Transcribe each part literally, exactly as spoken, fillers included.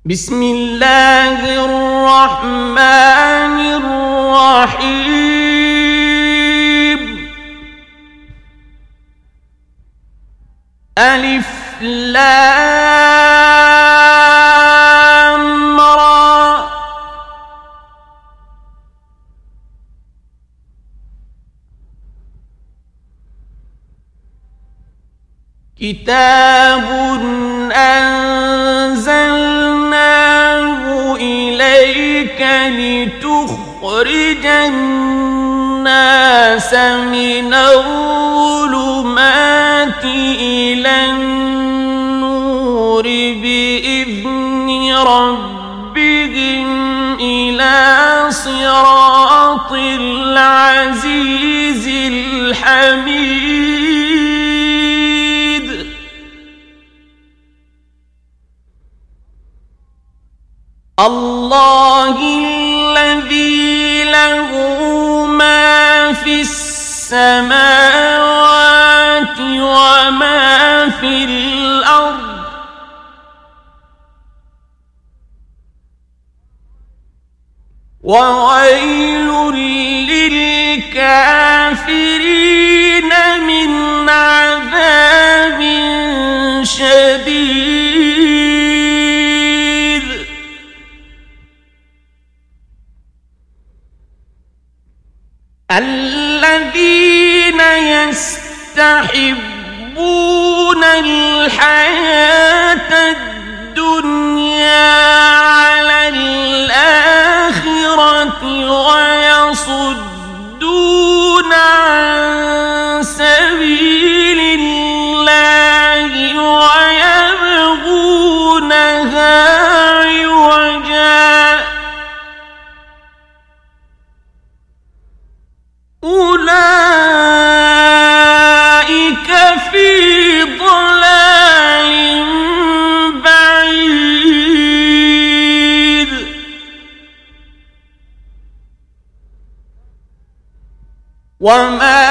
بسم الله الرحمن الرحيم. ألف لام را. كتاب أنزلناه إليك لتخرج الناس من الظلمات إلى النور بإذن ربهم إلى صراط العزيز الحميد. الله الذي له ما في السماوات وما في الأرض وويل للكافرين من عذاب شديد. الذين يستحبون الحياة الدنيا على الآخرة ويصدون عن سبيل الله ويبغونها عوجا أولئك في ضلال بعيد. وما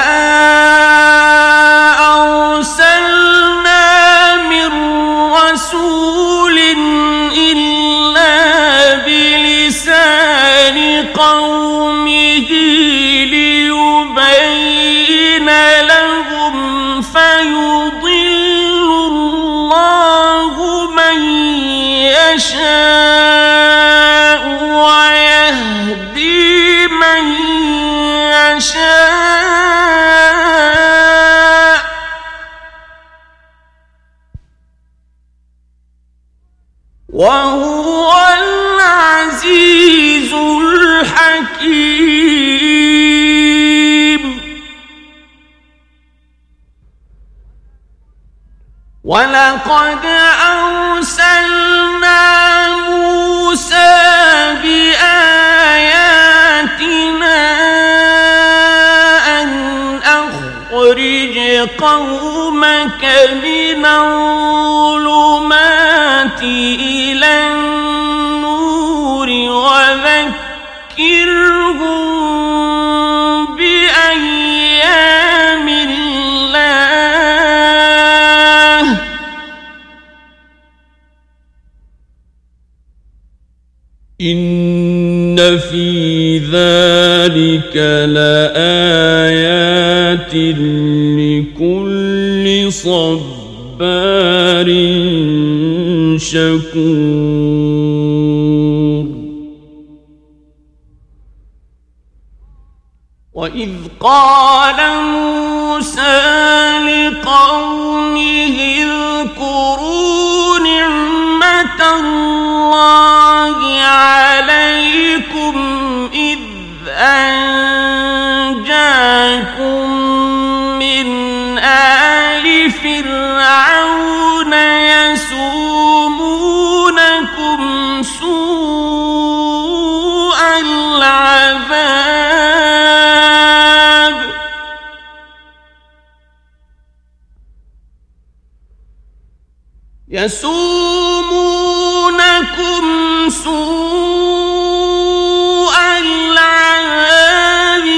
أرسلنا من رسول إلا بلسان قومه ليبين لهم فيضل الله من يشاء ويهدي من يشاء وهو العزيز الحكيم. ولقد أرسلنا موسى بآياتنا أن أخرج قومك من الظلمات إلى النور وذكرهم بأيام الله إن في ذلك لآيات لكل صبار شكور. وإذ قال موسى لقومه اذكروا نعمة الله عليكم إذ أنجاكم من آل فرعون يسومونكم سوء العذاب يسومونكم سوء العذاب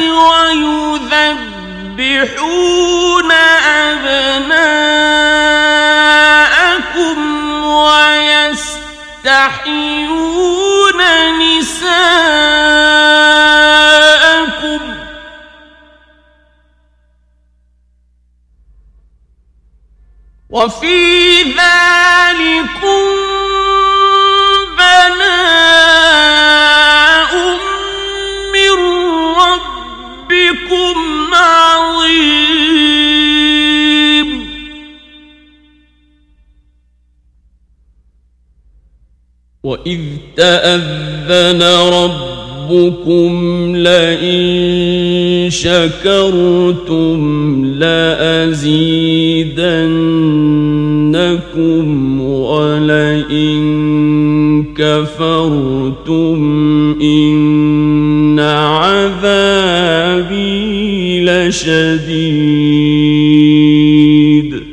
ويذبحون أبناءكم ويستحيون تستحيون نساءكم وفي ذلكم بلاء من ربكم عظيم. وإذ تأذن ربكم لئن شكرتم لأزيدنكم ولئن كفرتم إن عذابي لشديد.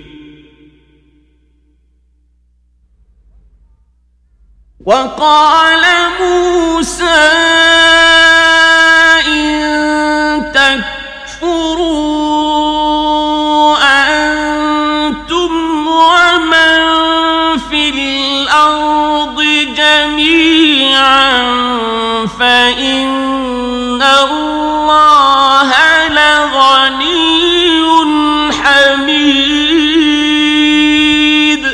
وقال موسى إن تكفروا أنتم ومن في الأرض جميعا فإن الله لغني حميد.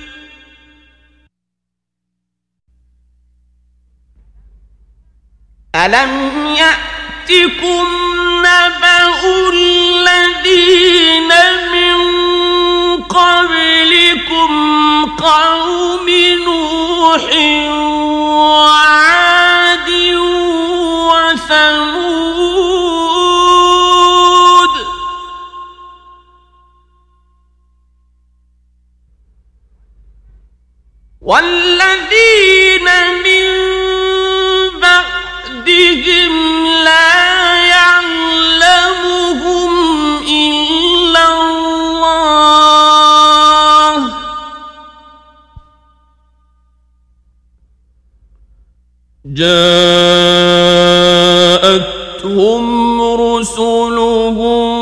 ألم يأتكم نبأ الذين من قبلكم قوم نوح وعاد وثمود والذين من بعدهم لا يعلمهم إلا الله جاءتهم رسلهم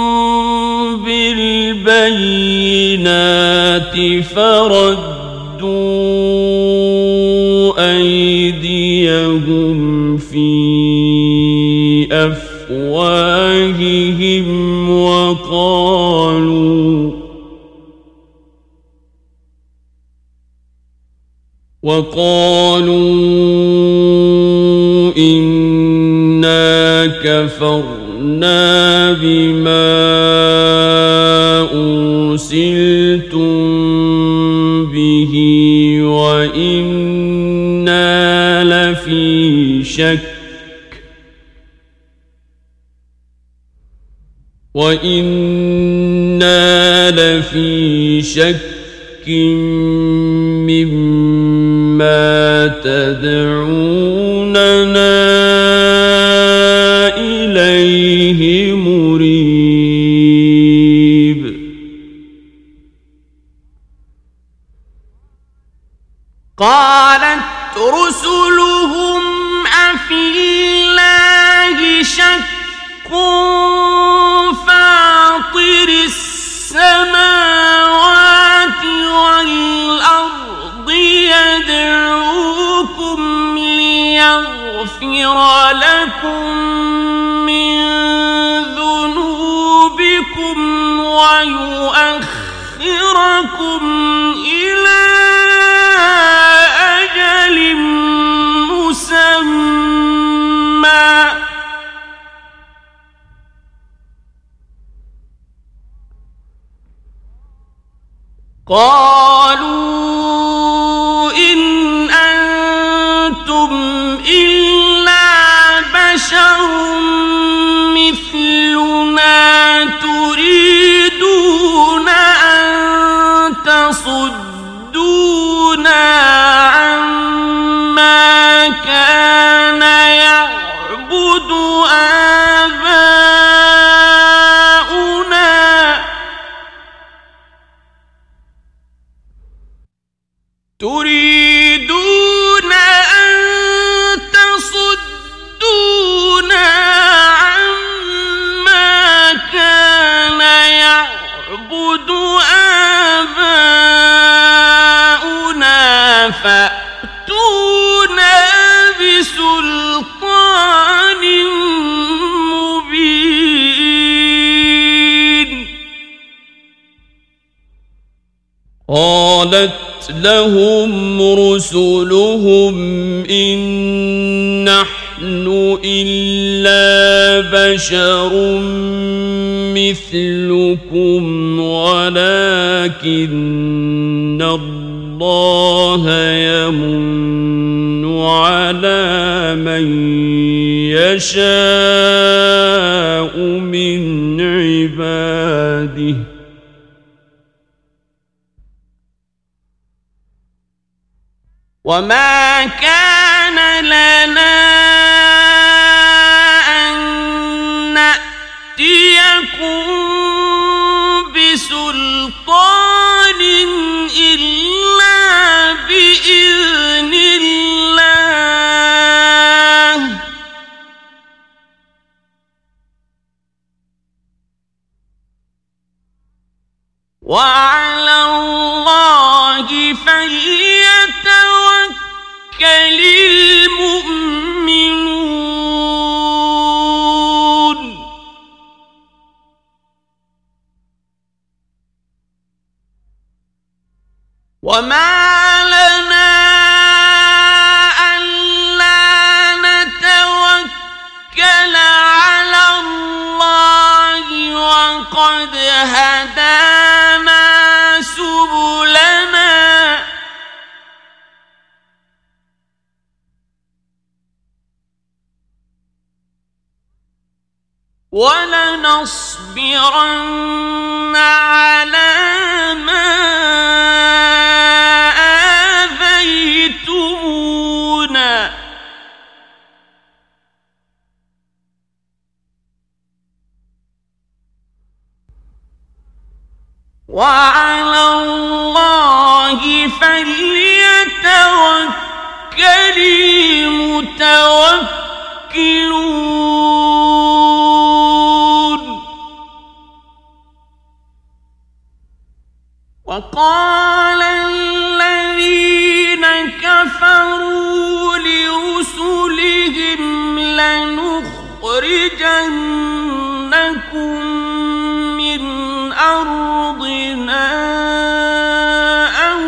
بالبينات فردوا أيديهم في أفواههم وقالوا وقالوا إنا كفرنا بما أرسلتم به وإنا لفي شك وإنا لفي شك مما تدعوننا إليه مريب. قالت رسلهم أفي الله شك فاطر السماوات والأرض يدعوكم ليغفر لكم من ذنوبكم ويؤخركم إلى أجل مسمى قالوا إن أنتم إلا بشر مثلنا تريدون أن تصدونا عما كان يعبد آباؤنا تريدون أن تصدونا عما كان يعبد آباؤنا فأ قالت لهم رسلهم إن نحن إلا بشر مثلكم ولكن الله يمن على من يشاء من عباده وما كان لنا أن نأتيكم بسلطان إلا بإذن الله وعلى الله فليتوكل المؤمنون وما لنا ألا نتوكل على الله وقد هدانا سبلنا ولنصبرن على ما آذيتمونا وعلى الله فليتوكل المتوكلون وقال الذين كفروا لرسلهم لنخرجنكم من أرضنا أو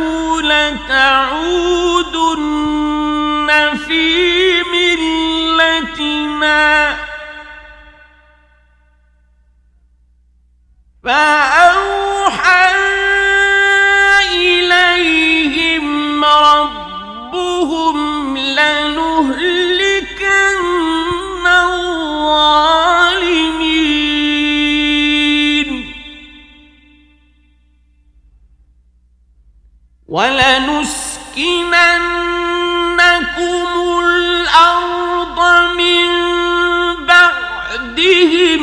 لتعودن في ملتنا فأوحى إليهم ربهم لنهلكن الظالمين ولنسكننكم الأرض من بعدهم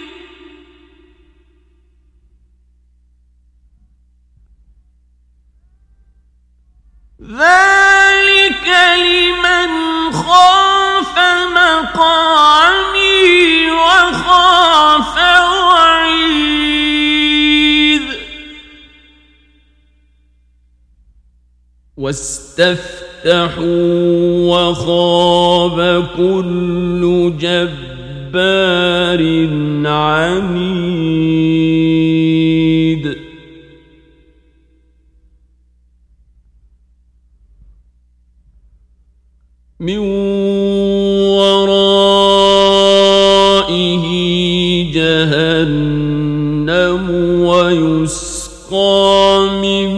ذلك لمن خاف مقامي وخاف وعيد واستفتحوا وخاب كل جبار عنيد من ورائه جهنم ويسقى من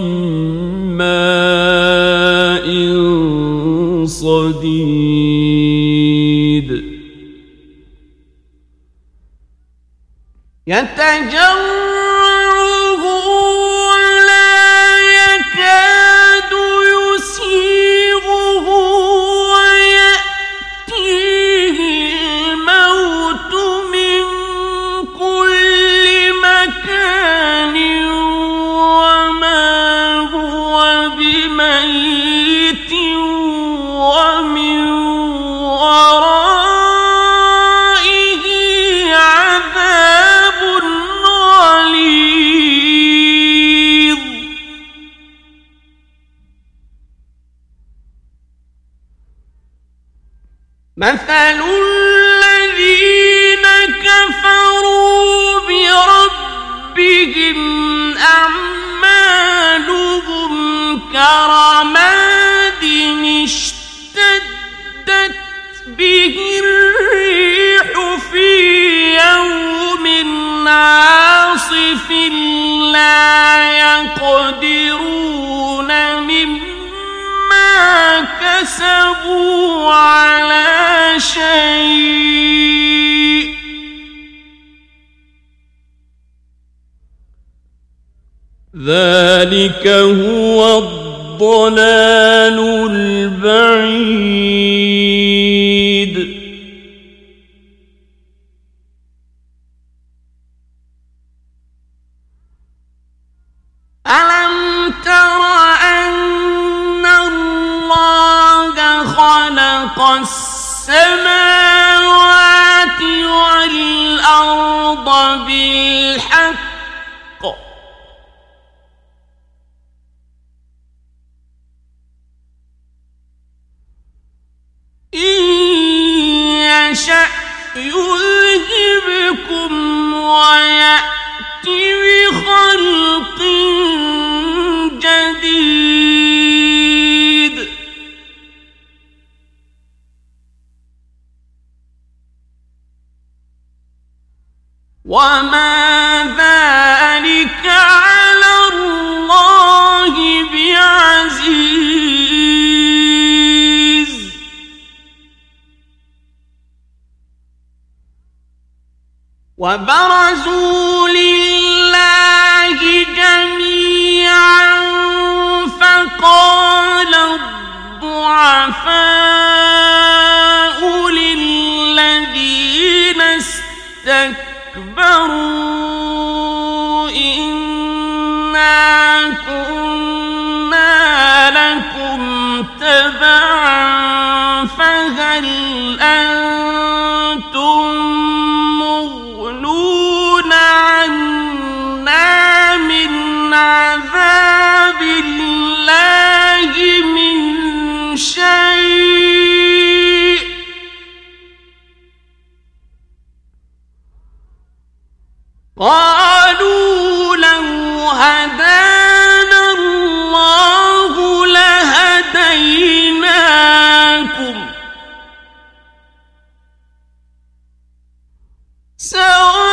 ماء صديد يتجرعه ولا يكاد يسيغه ويأتيه الموت من كل مكان وما هو بميت ومن ورائه عذاب غليظ مثل الذين كفروا بربهم أعمالهم كرماد اشتدت به الريح في يوم عاصف لا يقدرون مما كسبوا على شيء ذلك هو الضلال البعيد. ألم تر أن الله خلق السماوات والأرض بالحق إن يشأ يذهبكم ويأت بخلق جديد وما ذلك على الله بعزيز. وبرزوا لله جميعا فقال الضعفاء للذين استكبروا إنا كنا لكم تبعا فهل أنتم عذاب الله من شيء قالوا لو هدانا الله لهديناكم سواء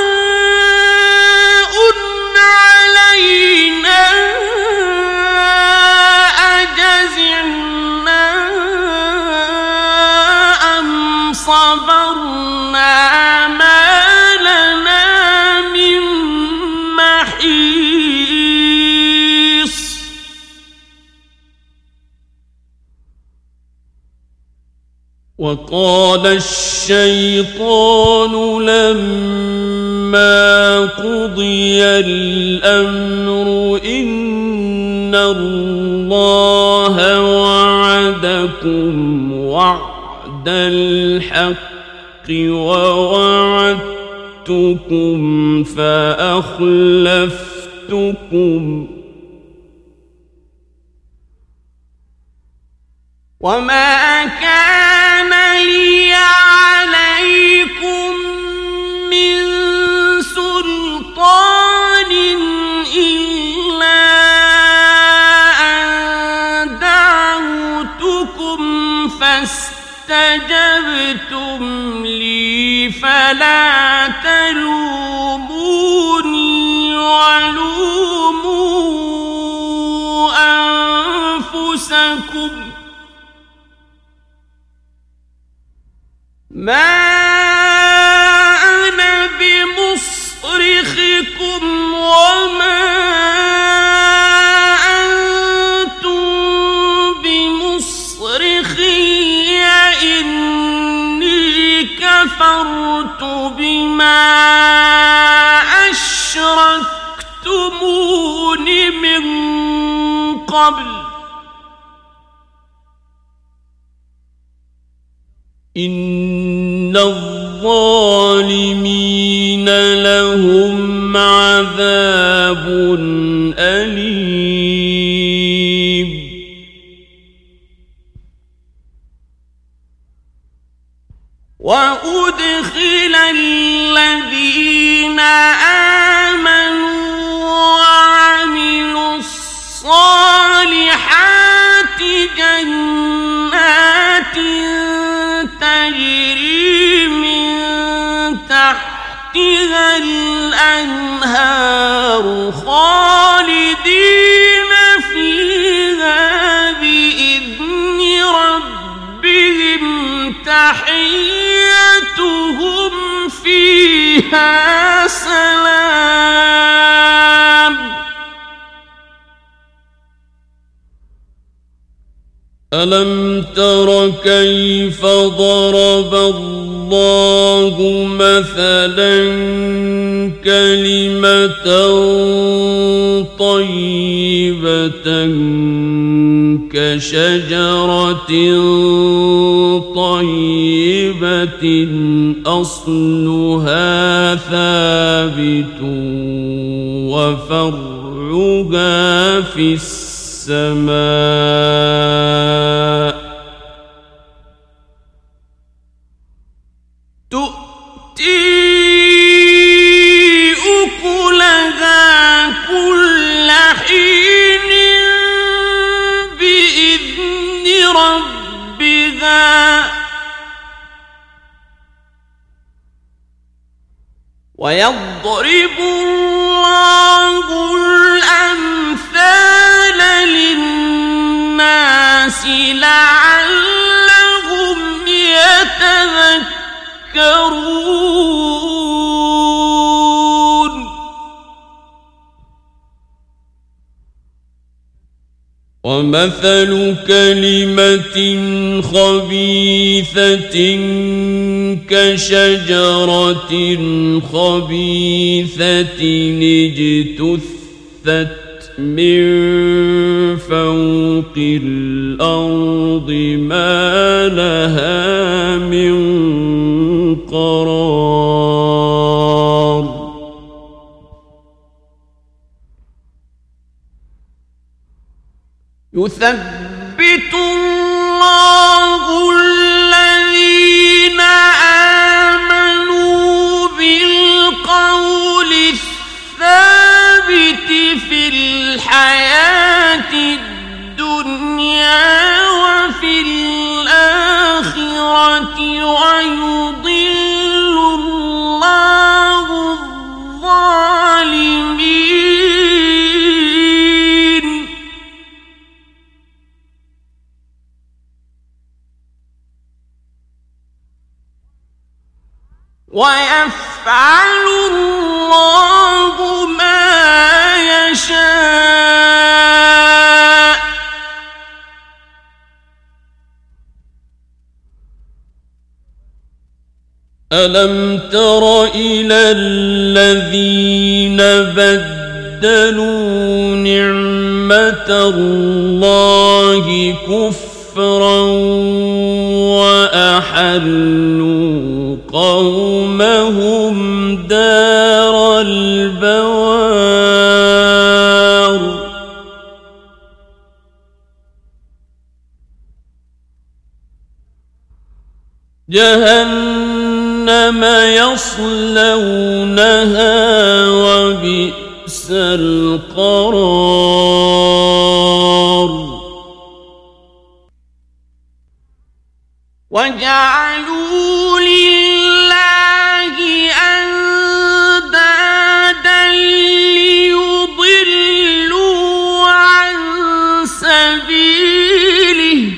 صبرنا ما لنا من محيص. وقال الشيطان لما قضي الأمر إن الله وعدكم وعدا الحق ووعدتكم فأخلفتكم وما كان لي عليكم من سلطان إلا أن دعوتكم فاستجبتم لي فلا تلوموني ولوموا أنفسكم ما أنا بمصرخكم وما أنتم بمصرخي إني كفرت بما أشركتمون من قبل إن الظالمين لهم عذاب أليم. وأدخل الذين آمنوا وعملوا الصالحات الأنهار خالدين فيها بإذن ربهم تحيتهم فيها سلام ألم تر كيف ضرب الله مثلا كلمة طيبة كشجرة طيبة أصلها ثابت وفرعها في السماء تؤتي أكلها كل حين بإذن ربها ويضرب الله الأمثال للناس لعلهم يتذكرون ومثل كلمة خبيثة كشجرة خبيثة اجتثت من فوق الأرض ما لها من قرار يثبت الله الذين آمنوا بالقول الثابت في الحياة الدنيا وفي الآخرة ويضل الله الظالمين ويفعل الله ما يشاء ألم تر إلى الذين بدلوا نعمة الله كفرا وأحلوا قومهم دار البوار جهنم يصلونها وبئس القرار وجعلوا لله أندادا ليضلوا عن سبيله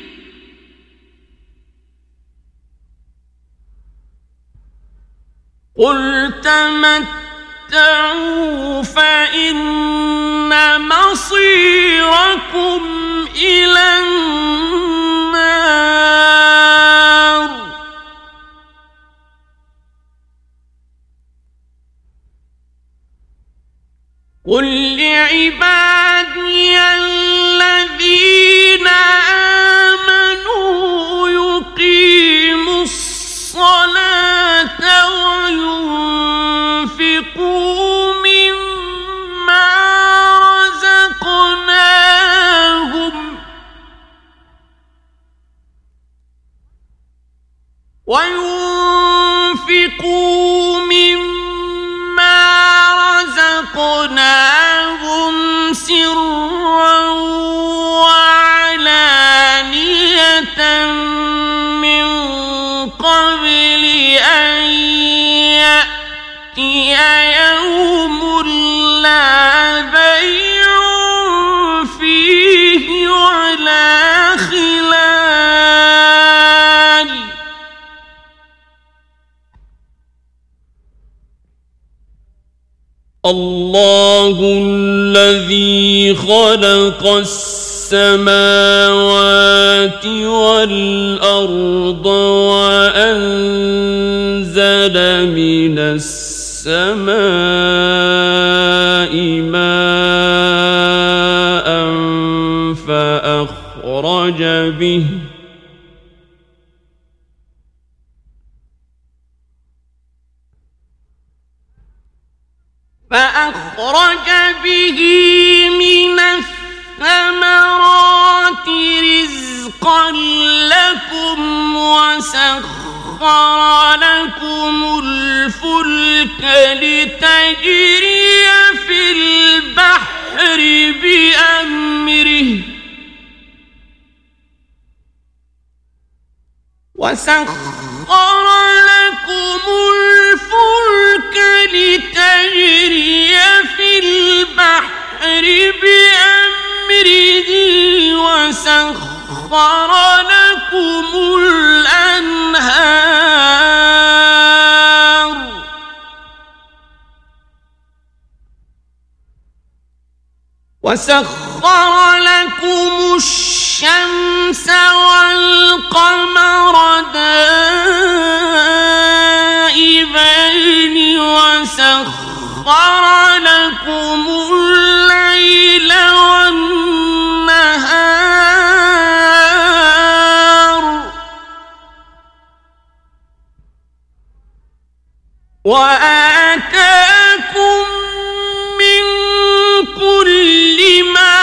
قل تمتعوا فإن مصيركم إلى النار قل لعبادي الذين آمنوا يقيموا الصلاة وينفقوا مما رزقناهم وينفقوا مما رزقناهم سرا وعلانية من قبل أن يأتي يوم الله الذي خلق السماوات والأرض وأنزل من السماء ماء فأخرج به فأخرج به من الثمرات رزقا لكم وسخر لكم الفلك لتجري في البحر بأمره وسخر لكم الفلك لتجري في البحر بأمره وسخر لكم الأنهار وسخر لكم الشمس والقمر دائبين وسخر لكم الليل والنهار وآتاكم من كل ما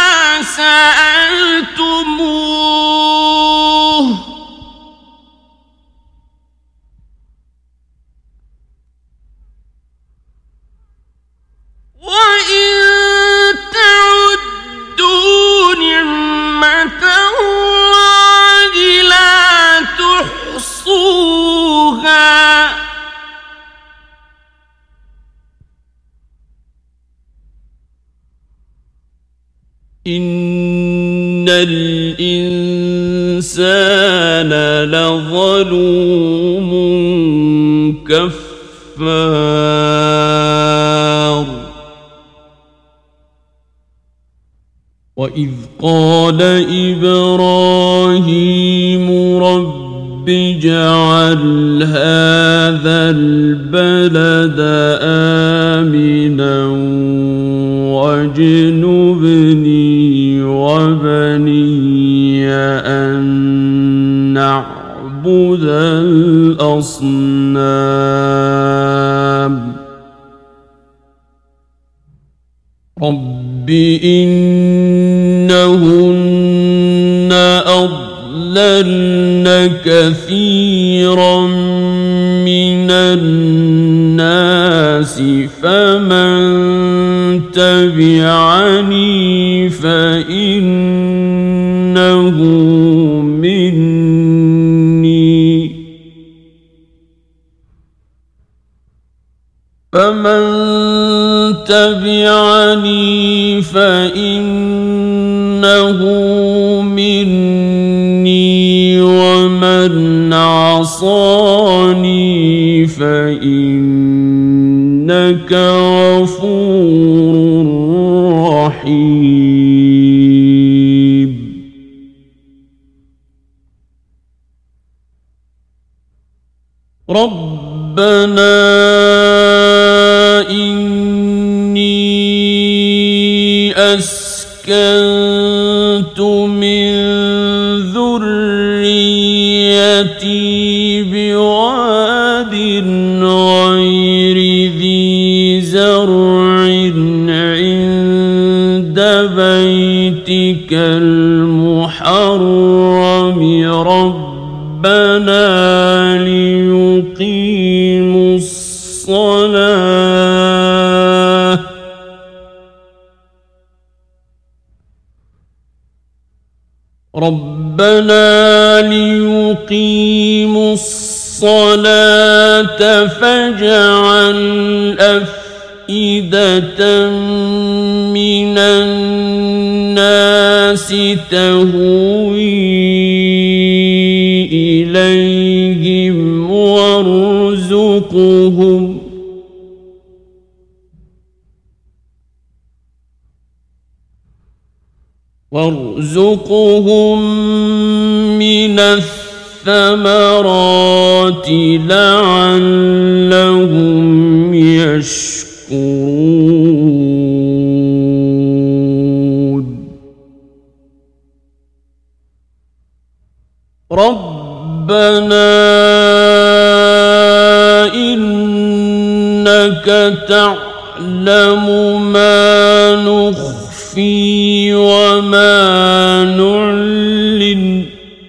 سألتموه وإن تعدوا نعمة الله لا تحصوها إن الإنسان لظلوم كفار وإذ قال إبراهيم رب اجعل هذا البلد آمنا واجنبني وبني أن نعبد الأصنام رب إنهن أضللن كثيرا من الناس فمن تبعني فإنه مني فمن تبعني فإنه مني ومن عصاني فإنك غفور رحيم ربنا إني أسكنت من ذريتي بواد غير ذي زرع عند بيتك المحرم ربنا ليقيموا الصلاة ربنا ليقيموا الصلاة فاجعل أفئدة من الناس تهوي إليهم وارزقهم نرزقهم من الثمرات لعلهم يشكرون ربنا إنك تعلم ما نخفي وما نعلن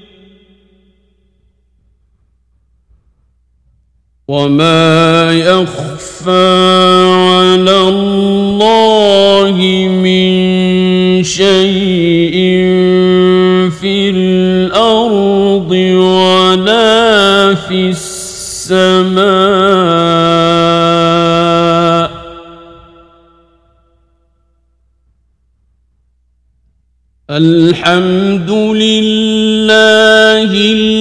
وما يخفى على الله من شيء في الأرض ولا في السماء الحمد لله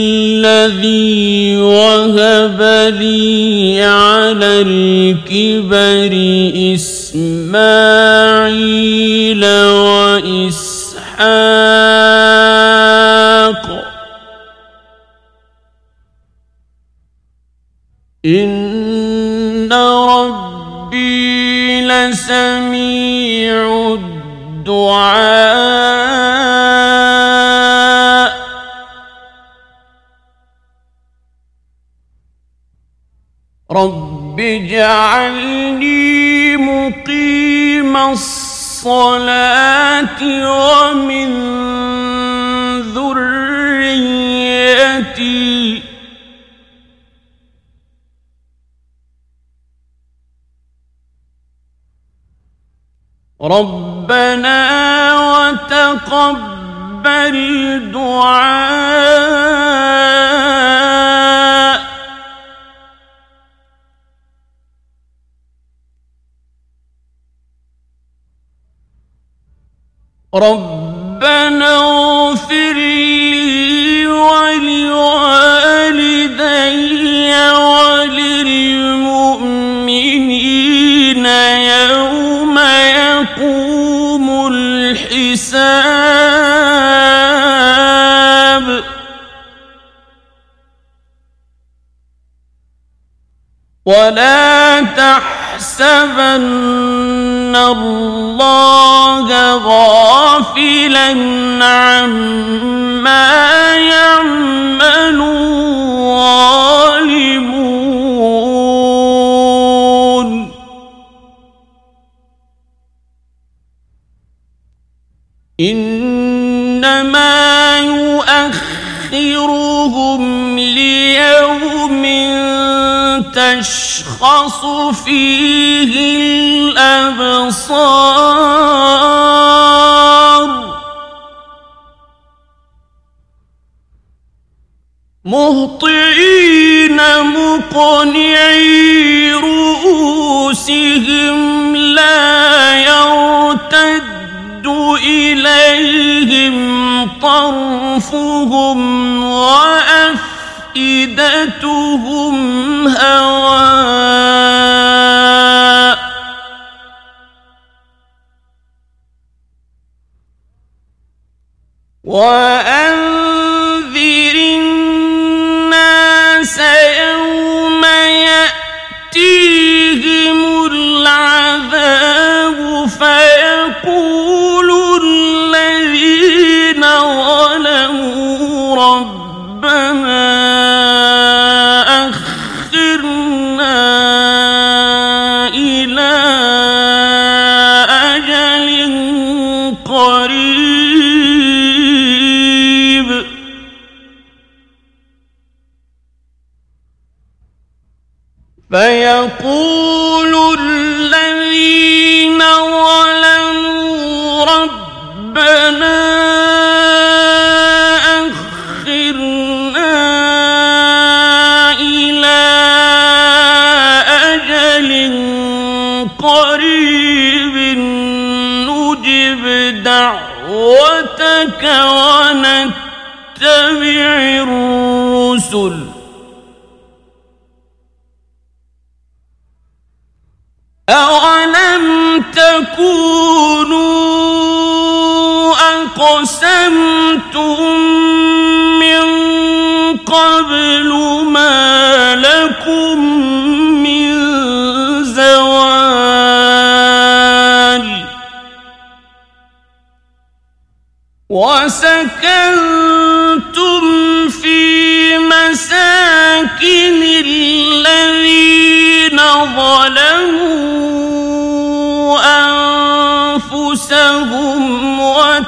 الذي وهب لي على الكبر إسماعيل وإسحاق إن ربي لسميع الدعاء رب اجعلني مقيم الصلاة ومن ذريتي ربنا وتقبل دعاء ربنا اغفر لي ولوالدي وللمؤمنين يوم يقوم الحساب ولا تحسبن الله غافلا عما يعمل الظالمون إنما يؤخرهم ليوم تشخص فيه الأبصار مهطعين مقنعي رؤوسهم لا يرتد إليهم طرفهم وأفئدتهم هواء وأنذر الناس يوم يأتيهم العذاب فيقول الذين ظلموا ربنا أخرنا إلى أجل قريب فيقول الذين ظلموا ربنا أخرنا إلى أجل قريب نجب دعوتك ونتبع الرسل أولم تكونوا أقسمتم أقسمتم من قبل ما لكم من زوال وسكنتم في مساكن الذين ظلموا أنفسهم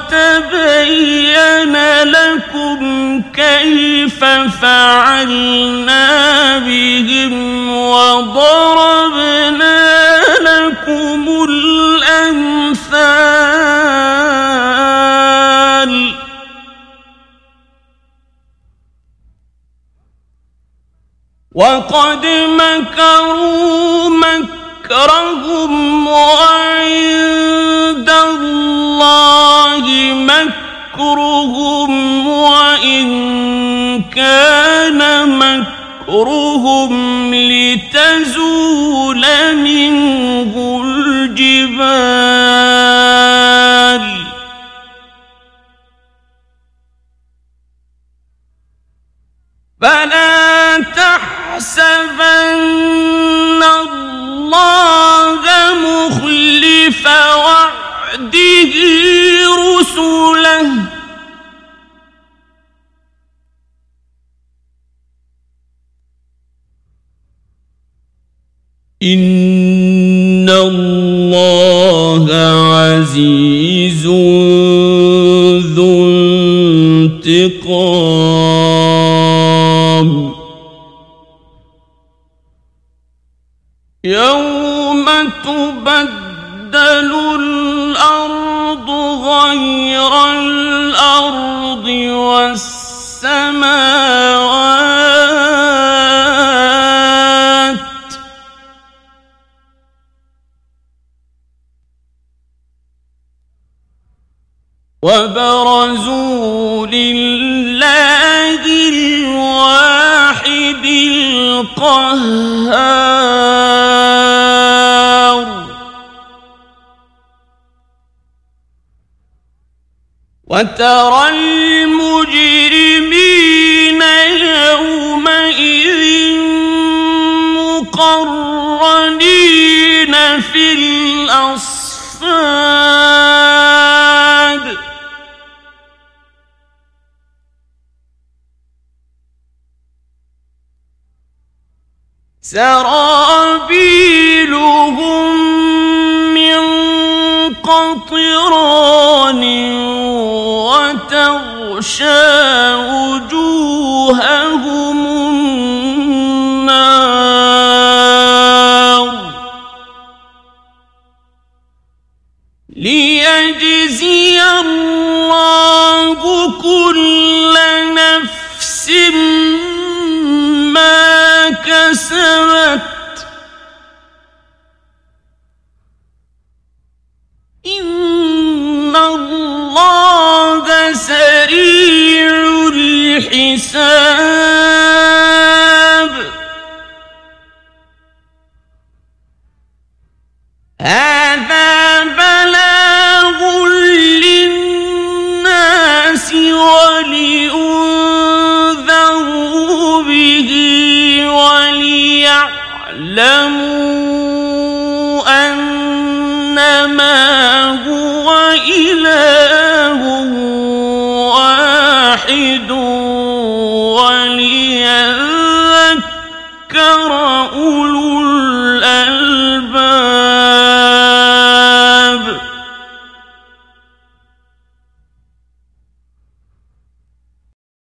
وتبين لكم كيف فعلنا بهم وضربنا لكم الأمثال وقد مكروا مكرهم وعند الله مكرهم وإن كان مكرهم لتزول منه الجبال فلا تحسبن الله مخلف وعده رسله إن الله عزيز ذو انتقام يوم تبدل الأرض غير الأرض والسماوات وبرزوا لله الواحد القهار وترى المجرمين يومئذ مقرنين في الأصفاد سرابيلهم من قطران وتغشى وجوههم النار ليجزي الله كل نفس ما كسبت إن الله سريع الحساب هذا بلاغ للناس ولينذروا به وليعلموا أنما هو إله واحد وليذكر أولو الألباب